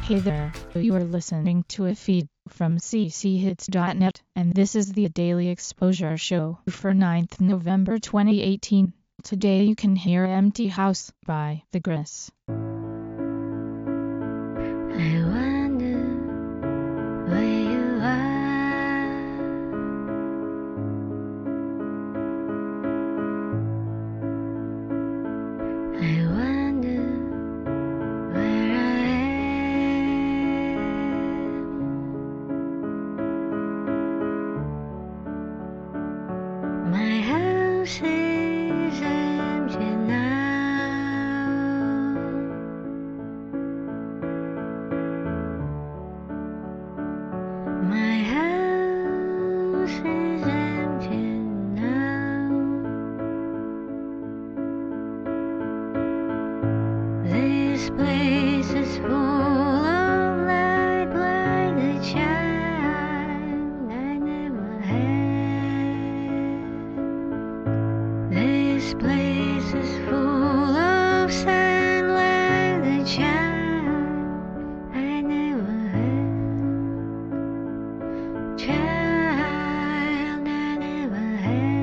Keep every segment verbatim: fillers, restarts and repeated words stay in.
Hey there, you are listening to a feed from c c hits dot net, and this is the Daily Exposure Show for ninth November twenty eighteen. Today you can hear Empty House by The Gris. I wonder where you are. I wonder where I am. My house is empty now. My house is empty now. This place is full of light like a child I never had. This place is full of sun like the child I never had. Child I never had.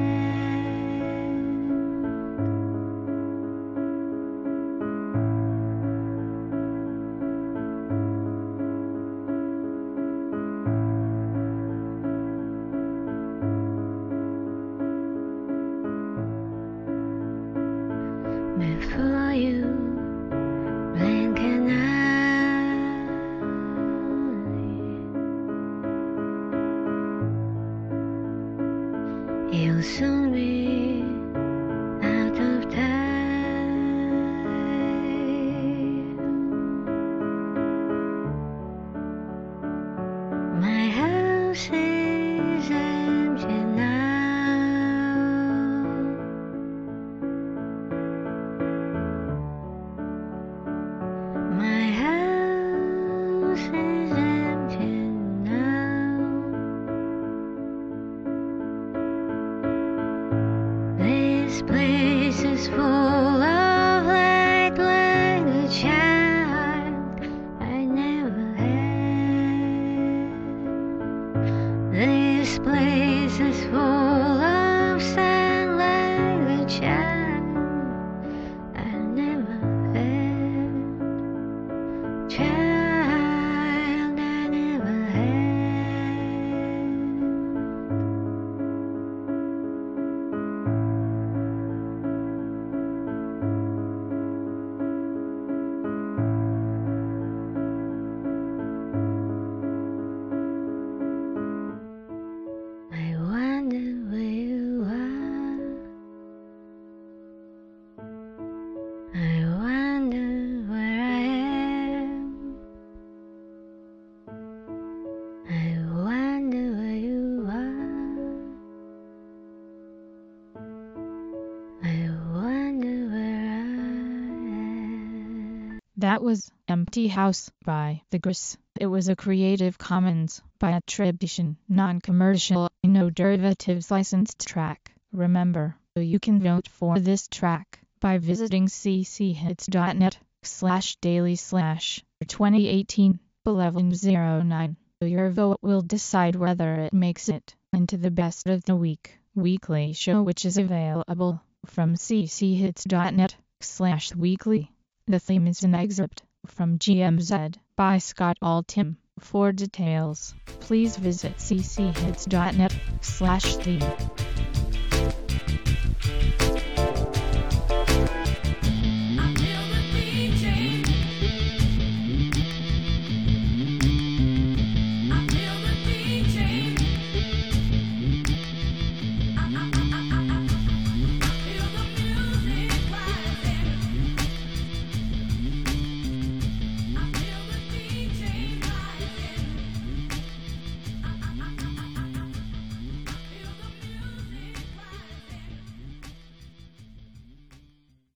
Before you blink an eye, you'll soon be out of time. My house is empty now. My house is empty now. This place is full of light like a child I never had. This place is full of sun like a child I never had. Child I never had. I wonder where you are. I wonder where I am. I wonder where you are. I wonder where I am. That was Empty House by The Gris. It was a Creative Commons by attribution, non-commercial, no derivatives licensed track. Remember, you can vote for this track by visiting c c hits dot net slash daily slash twenty eighteen eleven oh nine. Your vote will decide whether it makes it into the best of the week weekly show, which is available from c c hits dot net slash weekly. The theme is an excerpt from G M Z by Scott Altham. For details, please visit c c hits dot net slash theme.